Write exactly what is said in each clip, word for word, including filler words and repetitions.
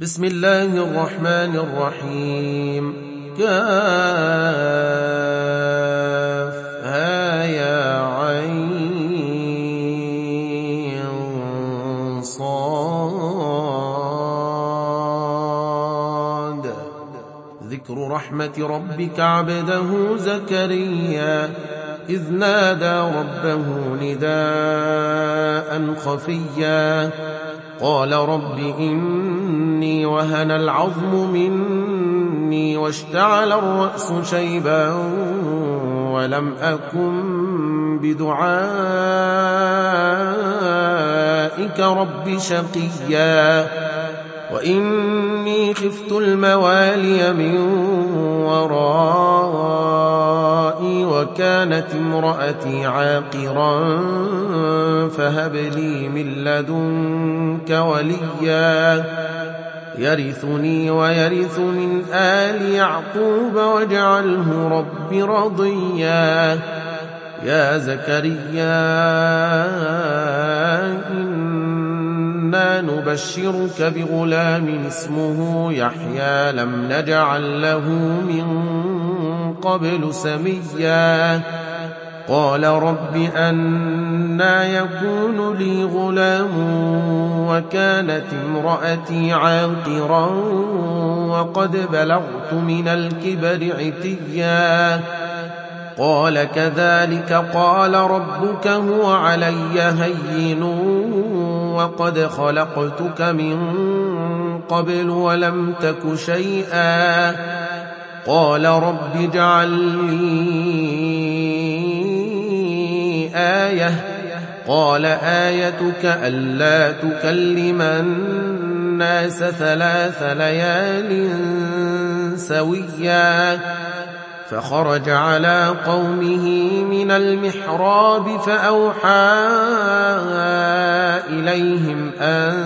بسم الله الرحمن الرحيم. كافها يا عين صاد. ذكر رحمة ربك عبده زكريا إذ نادى ربه نداء خفيا قال رب إني وهن العظم مني واشتعل الرأس شيبا ولم أكن بدعائك رب شقيا وإني خفت الموالي من ورائي وكانت امرأتي عاقرا فهب لي من لدنك وليا يرثني ويرث من آل يعقوب واجعله رب رضيا. يا زكريا إنا نبشرك بغلام اسمه يحيى لم نجعل له من قبل سميا قال رب أنى يكون لي غلام وكانت امرأتي عاقرا وقد بلغت من الكبر عتيا قال كذلك قال ربك هو علي هين وقد خلقتك من قبل ولم تك شيئا قال رب اجعل لي آية قال آيتك ألا تكلم الناس ثلاث ليال سويا فخرج على قومه من المحراب فأوحى إليهم أن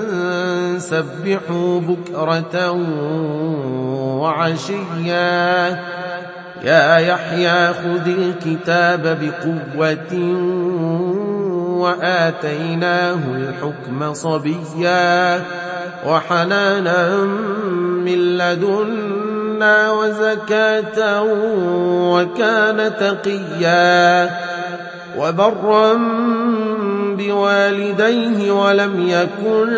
سبحوا بكرة وعشيا يا يحيى خذ الكتاب بقوة وآتيناه الحكم صبيا وحنانا من لدنا وزكاة وكان تقيا وبرا بوالديه ولم يكن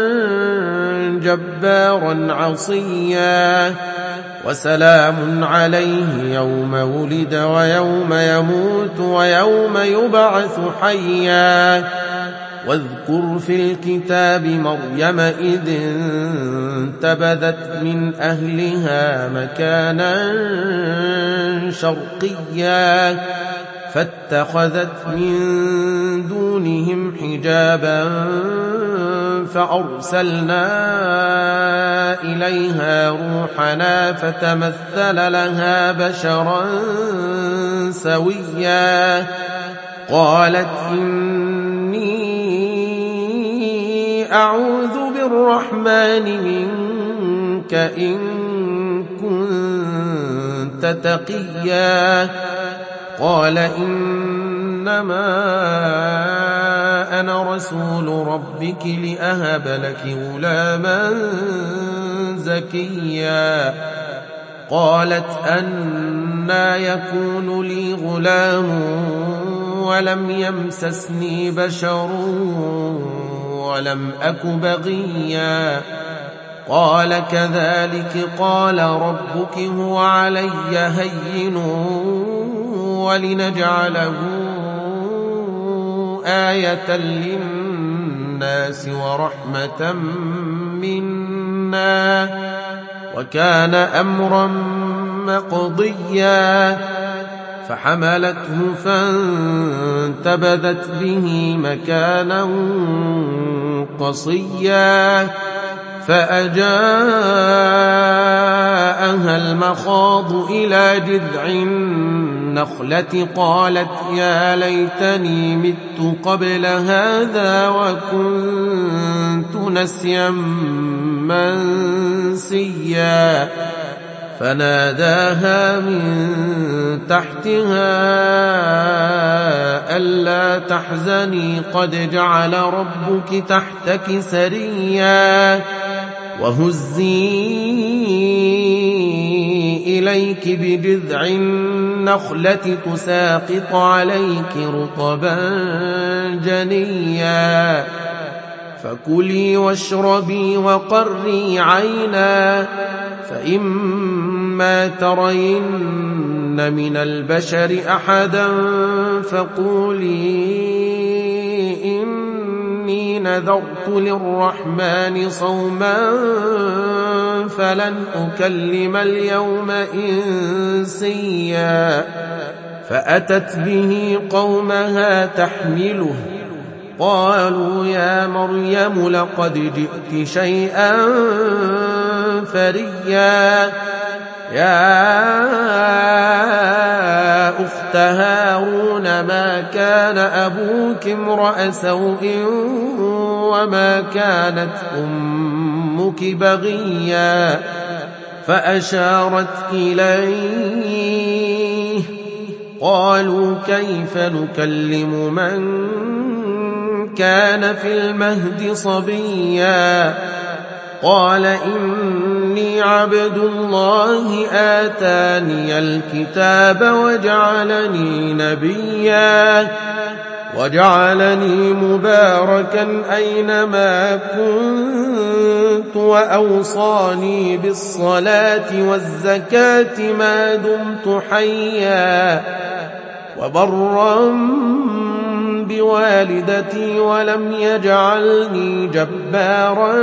جبارا عصيا وسلام عليه يوم ولد ويوم يموت ويوم يبعث حيا واذكر في الكتاب مريم إذ انتبذت من أهلها مكانا شرقيا فاتخذت من دونهم حجابا فأرسلنا إليها روحنا فتمثل لها بشرا سويا قالت إني أعوذ بالرحمن منك إن كنت تقيا قال إنما أنا رسول ربك لأهب لك غلاما زكيا قالت أنى يكون لي غلام ولم يمسسني بشر ولم أك بغيا قال كذلك قال ربك هو علي هين ولنجعله آية للناس ورحمة منا وكان أمرا مقضيا فحملته فانتبذت به مكانا قصيا فأجاءها المخاض إلى جذع النخلة قالت يا ليتني مت قبل هذا وكنت نسيا منسيا فناداها من تحتها ألا تحزني قد جعل ربك تحتك سريا وهزي إليك بجذع النخلة تساقط عليك رطبا جنيا فكلي واشربي وقري عينا فإما ترين من البشر أحدا فقولي إني نذرت للرحمن صوما فلن أكلم اليوم إنسيا فأتت به قومها تحمله قالوا يا مريم لقد جئت شيئا فريا يا أخت هارون ما كان أبوك امرأ سوء وما كانت أمك بغيا فأشارت إليه قالوا كيف نكلم من كان في المهد صبيا قال إني عبد الله آتاني الكتاب وجعلني نبيا وجعلني مباركا أينما كنت وأوصاني بالصلاة والزكاة ما دمت حيا وبرا بوالدتي ولم يجعلني جبارا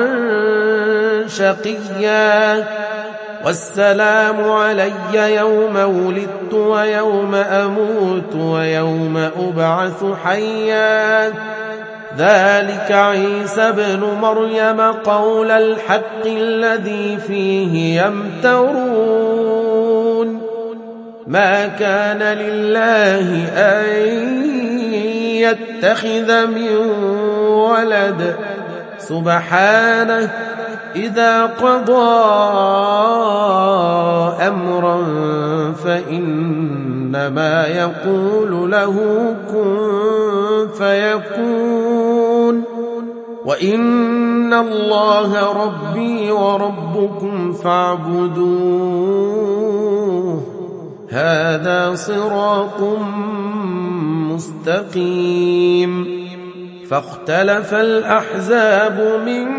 شقيا والسلام علي يوم ولدت ويوم أموت ويوم أبعث حيا ذلك عيسى بن مريم قول الحق الذي فيه يمترون ما كان لله أن يتخذ من ولد سبحانه إذا قضى أمرا فإنما يقول له كن فيكون وإن الله ربي وربكم فاعبدوه هذا صراط مستقيم فاختلف الأحزاب من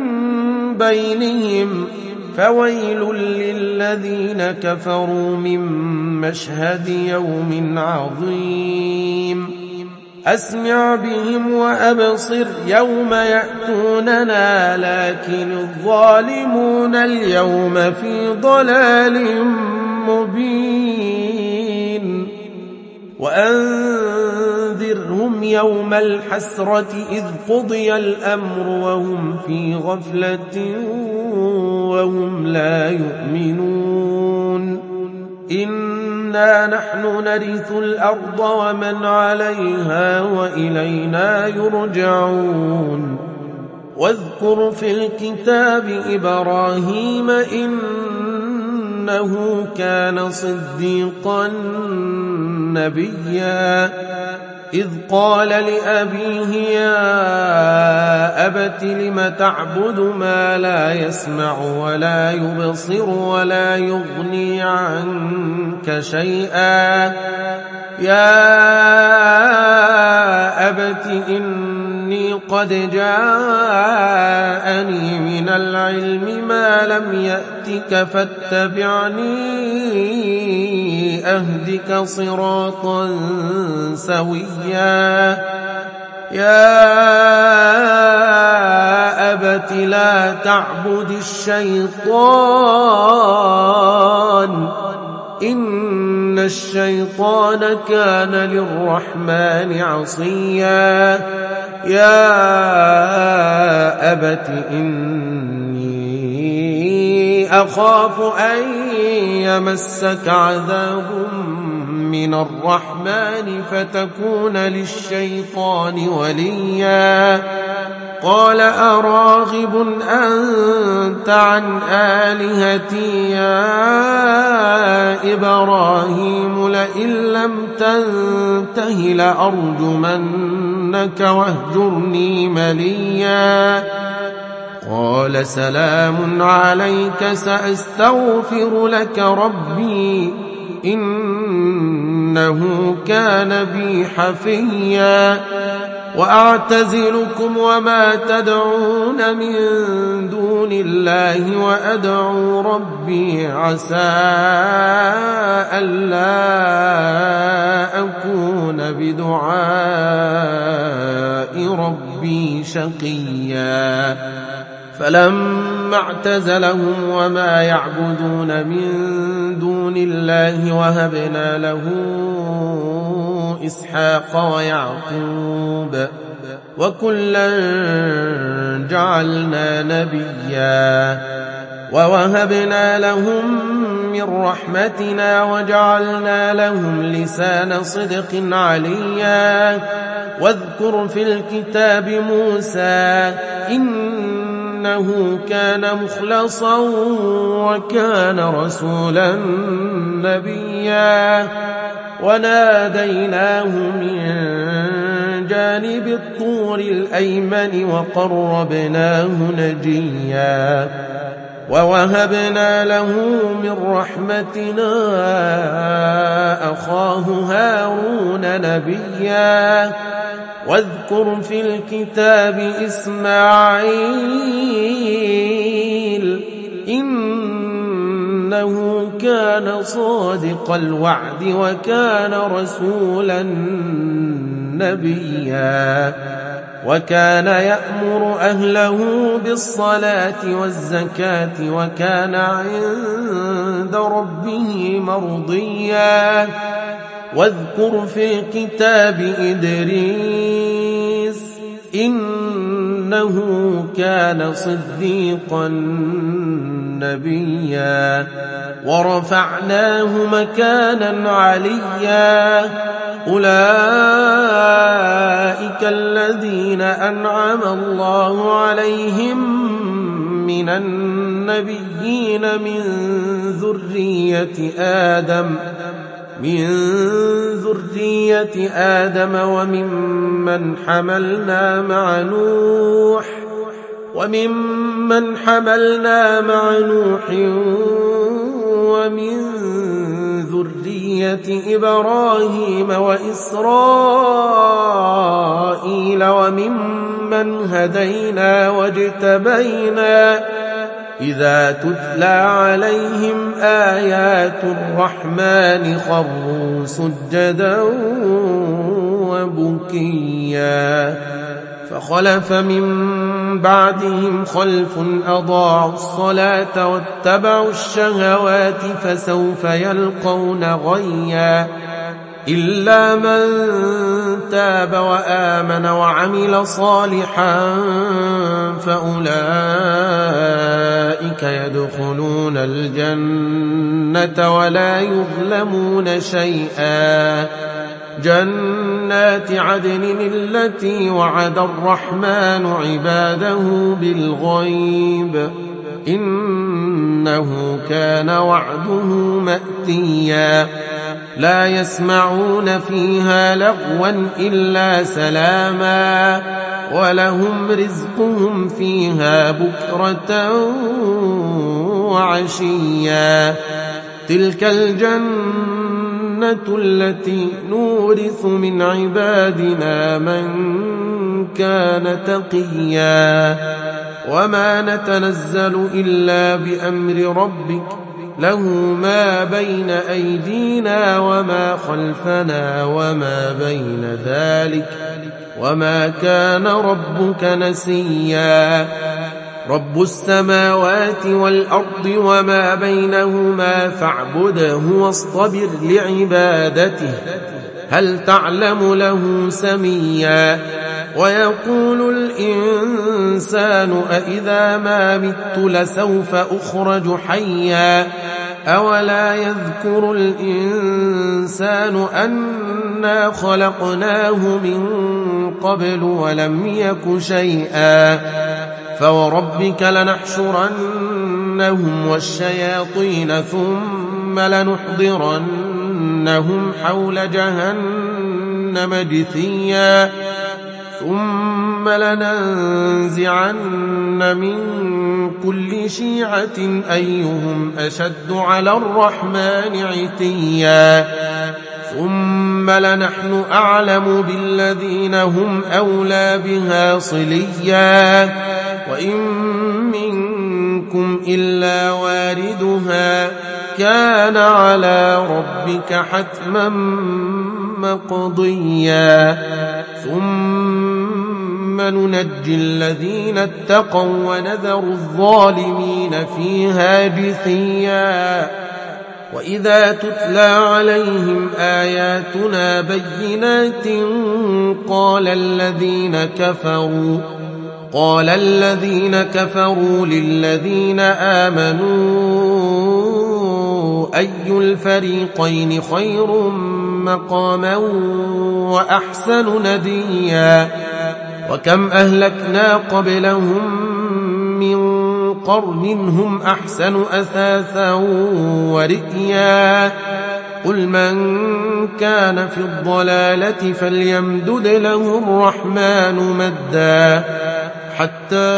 بينهم فويل للذين كفروا من مشهد يوم عظيم أسمع بهم وأبصر يوم يأتوننا لكن الظالمون اليوم في ضلال مبين وأنذرهم يوم الحسرة إذ قضي الأمر وهم في غفلة وهم لا يؤمنون إنا نحن نرث الأرض ومن عليها وإلينا يرجعون واذكر في الكتاب إبراهيم إنه كان صديقا نبيا إذ قال لأبيه يا أبت لم تعبد ما لا يسمع ولا يبصر ولا يغني عنك شيئا يا أبت إني قد جاءني من العلم ما لم يأتك فاتبعني أهدك صراطا سويا يا أبت لا تعبد الشيطان إن الشيطان كان للرحمن عصيا يا أبت إني أخاف أن يمسك عذاب من الرحمن فتكون للشيطان وليا قال أراغب أنت عن آلهتي يا إبراهيم لئن لم تنته لأرجمنك واهجرني مليا قال سلام عليك سأستغفر لك ربي إنه كان بي حفيا وأعتزلكم وما تدعون من دون الله وأدعو ربي عسى ألا أكون بدعاء ربي شقيا فلما اعتزلهم وما يعبدون من دون الله وهبنا له إسحاق ويعقوب وكلا جعلنا نبيا ووهبنا لهم من رحمتنا وجعلنا لهم لسان صدق عليا واذكر في الكتاب موسى إنه كان مخلصا وكان رسولا نبيا وناديناه من جانب الطور الأيمن وقربناه نجيا ووهبنا له من رحمتنا أخاه هارون نبيا واذكر في الكتاب إسماعيل إنه كان صادق الوعد وكان رسولا نبيا وكان يأمر أهله بالصلاة والزكاة وكان عند ربه مرضيا واذكر في الكتاب إدريس إنه كان صديقا نبيا ورفعناه مكانا عليا أولئك الذين أنعم الله عليهم من النبيين من ذرية آدم من ذرية آدم وممن حملنا مع نوح وممن حملنا مع نوح ومن ذرية إبراهيم وإسرائيل وممن هدينا واجتبينا إذا تتلى عليهم آيات الرحمن خروا سجدا وبكيا فخلف من بعدهم خلف أضاعوا الصلاة واتبعوا الشهوات فسوف يلقون غيا إلا من تاب وآمن وعمل صالحا فأولئك يدخلون الجنة ولا يظلمون شيئا جنات عدن التي وعد الرحمن عباده بالغيب إنه كان وعده مأتيا لا يسمعون فيها لغوا إلا سلاما ولهم رزقهم فيها بكرة وعشيا تلك الجنة التي نورث من عبادنا من كان تقيا وما نتنزل إلا بأمر ربك له ما بين أيدينا وما خلفنا وما بين ذلك وما كان ربك نسيا رب السماوات والأرض وما بينهما فاعبده واصطبر لعبادته هل تعلم له سميا ويقول الإنسان أإذا ما مت لسوف أخرج حيا أولا يذكر الإنسان أنا خلقناه من قبل ولم يك شيئا فوربك لنحشرنهم والشياطين ثم لنحضرنهم حول جهنم جثيا ثم لننزعن من كل شيعة أيهم أشد على الرحمن عتيا ثم لنحن أعلم بالذين هم أولى بها صليا وإن منكم إلا واردها كان على ربك حتما مقضيا ثم ننجي الذين اتقوا ونذر الظالمين فيها جثيا وإذا تتلى عليهم آياتنا بينات قال الذين كفروا قال الذين كفروا للذين آمنوا أي الفريقين خير مقاما وأحسن نديا وكم أهلكنا قبلهم من قرن هم أحسن أثاثا ورئيا قل من كان في الضلالة فليمدد له الرحمن مدا حتى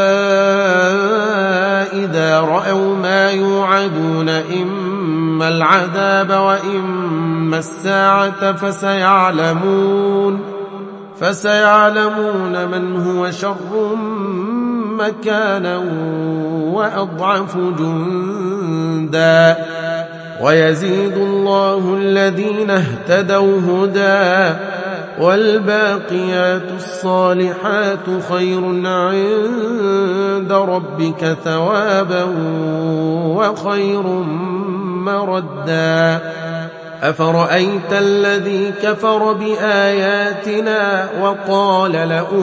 إذا رأوا ما يوعدون إما العذاب وإما الساعة فسيعلمون فسيعلمون من هو شر مكانا وأضعف جندا ويزيد الله الذين اهتدوا هدى والباقيات الصالحات خير عند ربك ثوابا وخير مردا أفرأيت الذي كفر بآياتنا وقال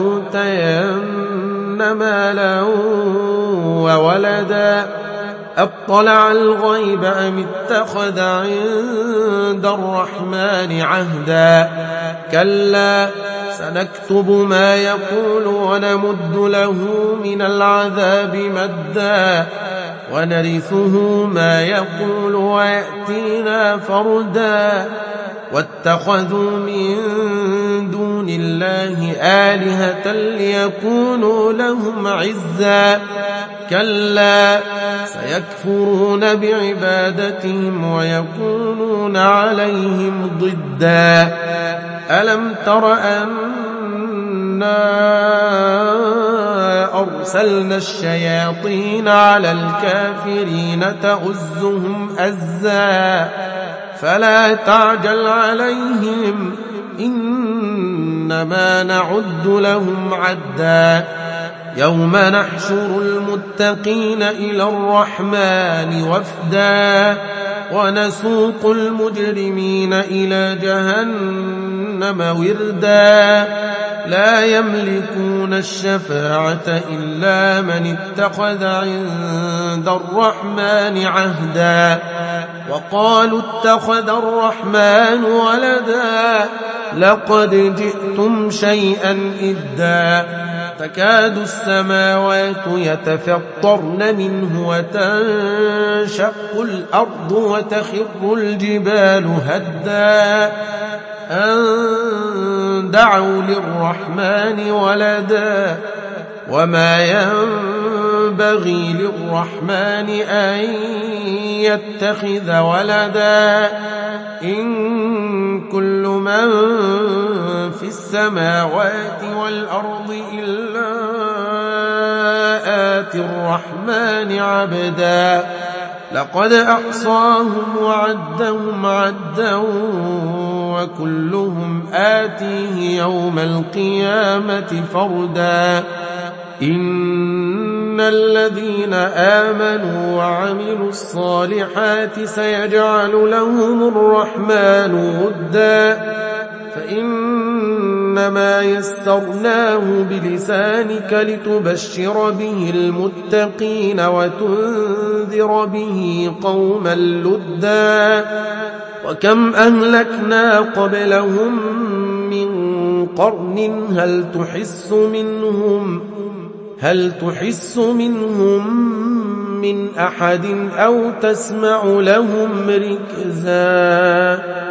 لأوتين مالا وولدا أطلع الغيب أم اتخذ عند الرحمن عهدا كلا سنكتب ما يقول ونمد له من العذاب مدا ونرثه ما يقول ويأتينا فردا واتخذوا من دون الله آلهة ليكونوا لهم عزا كلا سيكفرون بعبادتهم ويكونون عليهم ضدا ألم تر أنا أرسلنا الشياطين على الكافرين تؤزهم أزا فلا تعجل عليهم إنما نعد لهم عدا يوم نحشر المتقين إلى الرحمن وفدا ونسوق المجرمين إلى جهنم وردا لا يملكون الشفاعة إلا من اتخذ عند الرحمن عهدا وقالوا اتخذ الرحمن ولدا لقد جئتم شيئا إدا تكاد السماوات يتفطرن منه وتنشق الأرض وتخر الجبال هدا أن دعوا للرحمن ولدا وما ينبغي للرحمن أن يتخذ ولدا إن كل من في السماوات والأرض إلا آتي الرحمن عبدا لقد أحصاهم وعدهم عدا وكلهم آتيه يوم القيامة فردا إن الذين آمنوا وعملوا الصالحات سيجعل لهم الرحمن ودا فإنما يسرناه بلسانك لتبشر به المتقين وتنذر به قوما لدا وكم أهلكنا قبلهم من قرن هل تحس منهم هل تحس منهم من أحد أو تسمع لهم ركزا